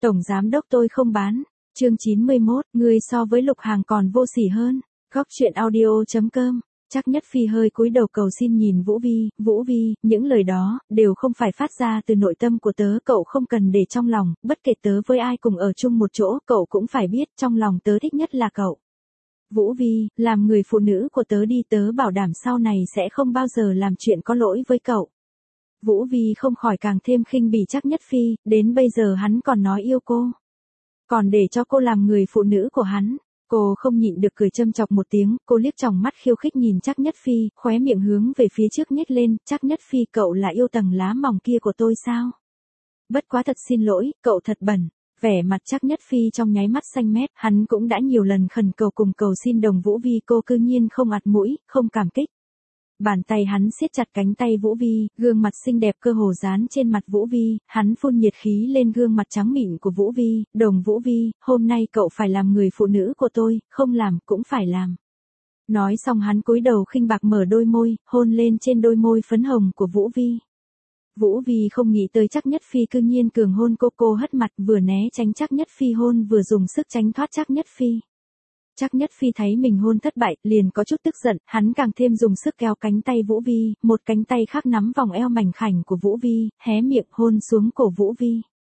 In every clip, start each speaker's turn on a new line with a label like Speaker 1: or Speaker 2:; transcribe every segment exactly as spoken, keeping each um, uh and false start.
Speaker 1: Tổng giám đốc tôi không bán. Chương chín mươi mốt, ngươi so với Lục Hàng còn vô sỉ hơn. Góc truyện audio chấm com. Trác Nhất Phi hơi cúi đầu cầu xin nhìn Vũ Vi, Vũ Vi, những lời đó, đều không phải phát ra từ nội tâm của tớ, cậu không cần để trong lòng, bất kể tớ với ai cùng ở chung một chỗ, cậu cũng phải biết, trong lòng tớ thích nhất là cậu. Vũ Vi, làm người phụ nữ của tớ đi, tớ bảo đảm sau này sẽ không bao giờ làm chuyện có lỗi với cậu. Vũ Vi không khỏi càng thêm khinh bỉ Trác Nhất Phi, đến bây giờ hắn còn nói yêu cô. Còn để cho cô làm người phụ nữ của hắn. Cô không nhịn được cười châm chọc một tiếng, cô liếc tròng mắt khiêu khích nhìn Trác Nhất Phi, khóe miệng hướng về phía trước nhếch lên, Trác Nhất Phi, cậu là yêu tầng lá mỏng kia của tôi sao? Bất quá thật xin lỗi, cậu thật bẩn. Vẻ mặt Trác Nhất Phi trong nháy mắt xanh mét, hắn cũng đã nhiều lần khẩn cầu cùng cầu xin Đồng Vũ Vi, cô cư nhiên không ặt mũi, không cảm kích. Bàn tay hắn siết chặt cánh tay Vũ Vi, gương mặt xinh đẹp cơ hồ dán trên mặt Vũ Vi, hắn phun nhiệt khí lên gương mặt trắng mịn của Vũ Vi, Đồng Vũ Vi, hôm nay cậu phải làm người phụ nữ của tôi, không làm cũng phải làm. Nói xong hắn cúi đầu khinh bạc mở đôi môi, hôn lên trên đôi môi phấn hồng của Vũ Vi. Vũ Vi không nghĩ tới Trác Nhất Phi cư nhiên cường hôn cô, cô hất mặt vừa né tránh Trác Nhất Phi hôn vừa dùng sức tránh thoát Trác Nhất Phi. Trác Nhất Phi thấy mình hôn thất bại, liền có chút tức giận, hắn càng thêm dùng sức kéo cánh tay Vũ Vi, một cánh tay khác nắm vòng eo mảnh khảnh của Vũ Vi, hé miệng hôn xuống cổ Vũ Vi.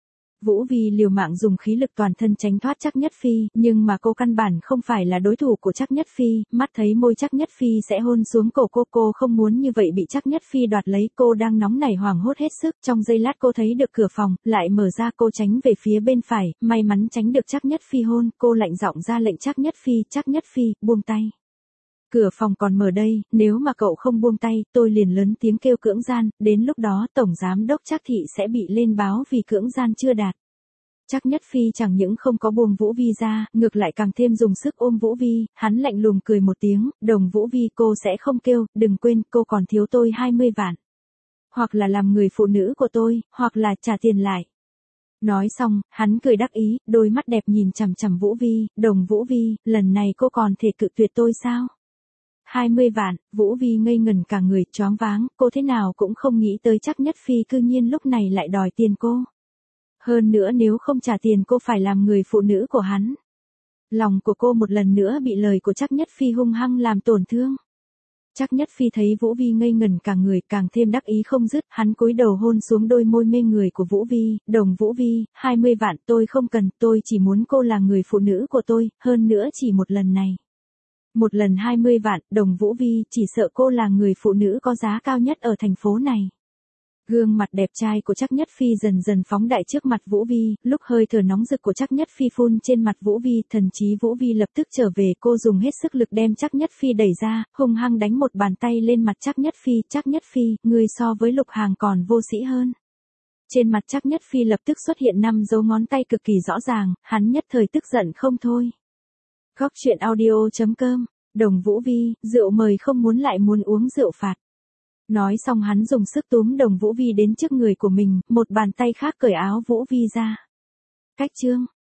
Speaker 1: Vũ Vi liều mạng dùng khí lực toàn thân tránh thoát Trác Nhất Phi, nhưng mà cô căn bản không phải là đối thủ của Trác Nhất Phi, mắt thấy môi Trác Nhất Phi sẽ hôn xuống cổ cô, cô không muốn như vậy bị Trác Nhất Phi đoạt lấy, cô đang nóng nảy hoảng hốt hết sức, trong giây lát cô thấy được cửa phòng, lại mở ra, cô tránh về phía bên phải, may mắn tránh được Trác Nhất Phi hôn, cô lạnh giọng ra lệnh Trác Nhất Phi, Trác Nhất Phi, buông tay. Cửa phòng còn mở đây, nếu mà cậu không buông tay, tôi liền lớn tiếng kêu cưỡng gian, đến lúc đó Tổng Giám đốc Trác Thị sẽ bị lên báo vì cưỡng gian chưa đạt. Trác Nhất Phi chẳng những không có buông Vũ Vi ra, ngược lại càng thêm dùng sức ôm Vũ Vi, hắn lạnh lùng cười một tiếng, Đồng Vũ Vi, cô sẽ không kêu, đừng quên, cô còn thiếu tôi hai mươi vạn. Hoặc là làm người phụ nữ của tôi, hoặc là trả tiền lại. Nói xong, hắn cười đắc ý, đôi mắt đẹp nhìn chằm chằm Vũ Vi, Đồng Vũ Vi, lần này cô còn thể cự tuyệt tôi sao? hai mươi vạn, Vũ Vi ngây ngẩn cả người, choáng váng, cô thế nào cũng không nghĩ tới Trác Nhất Phi cư nhiên lúc này lại đòi tiền cô. Hơn nữa nếu không trả tiền cô phải làm người phụ nữ của hắn. Lòng của cô một lần nữa bị lời của Trác Nhất Phi hung hăng làm tổn thương. Trác Nhất Phi thấy Vũ Vi ngây ngẩn cả người, càng thêm đắc ý không dứt, hắn cúi đầu hôn xuống đôi môi mê người của Vũ Vi, Đồng Vũ Vi, hai mươi vạn tôi không cần, tôi chỉ muốn cô là người phụ nữ của tôi, hơn nữa chỉ một lần này. Một lần hai mươi vạn, Đồng Vũ Vi, chỉ sợ cô là người phụ nữ có giá cao nhất ở thành phố này. Gương mặt đẹp trai của Trác Nhất Phi dần dần phóng đại trước mặt Vũ Vi, lúc hơi thở nóng rực của Trác Nhất Phi phun trên mặt Vũ Vi, thần trí Vũ Vi lập tức trở về, cô dùng hết sức lực đem Trác Nhất Phi đẩy ra, hung hăng đánh một bàn tay lên mặt Trác Nhất Phi, Trác Nhất Phi, ngươi so với Lục Hàng còn vô sĩ hơn. Trên mặt Trác Nhất Phi lập tức xuất hiện năm dấu ngón tay cực kỳ rõ ràng, hắn nhất thời tức giận không thôi. Góc truyện audio chấm com, Đồng Vũ Vi, rượu mời không muốn lại muốn uống rượu phạt. Nói xong hắn dùng sức túm Đồng Vũ Vi đến trước người của mình, một bàn tay khác cởi áo Vũ Vi ra. Cách chương